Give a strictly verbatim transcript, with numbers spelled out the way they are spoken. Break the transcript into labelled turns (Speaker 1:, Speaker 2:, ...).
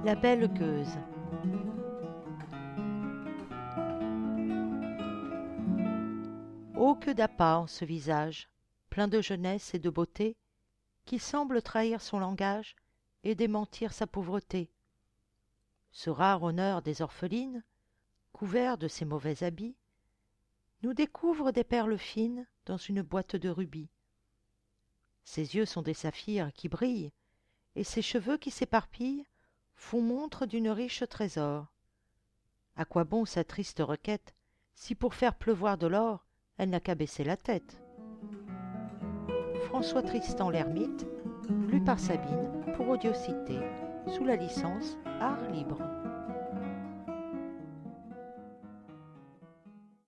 Speaker 1: La belle gueuse. Oh, que d'appât en ce visage, plein de jeunesse et de beauté, qui semble trahir son langage et démentir sa pauvreté. Ce rare honneur des orphelines, couvert de ses mauvais habits, nous découvre des perles fines dans une boîte de rubis. Ses yeux sont des saphirs qui brillent, et ses cheveux qui s'éparpillent font montre d'une riche trésor. À quoi bon sa triste requête, si pour faire pleuvoir de l'or, elle n'a qu'à baisser la tête? François Tristan l'Hermite, lu par Sabine pour Audiocité, sous la licence Art Libre.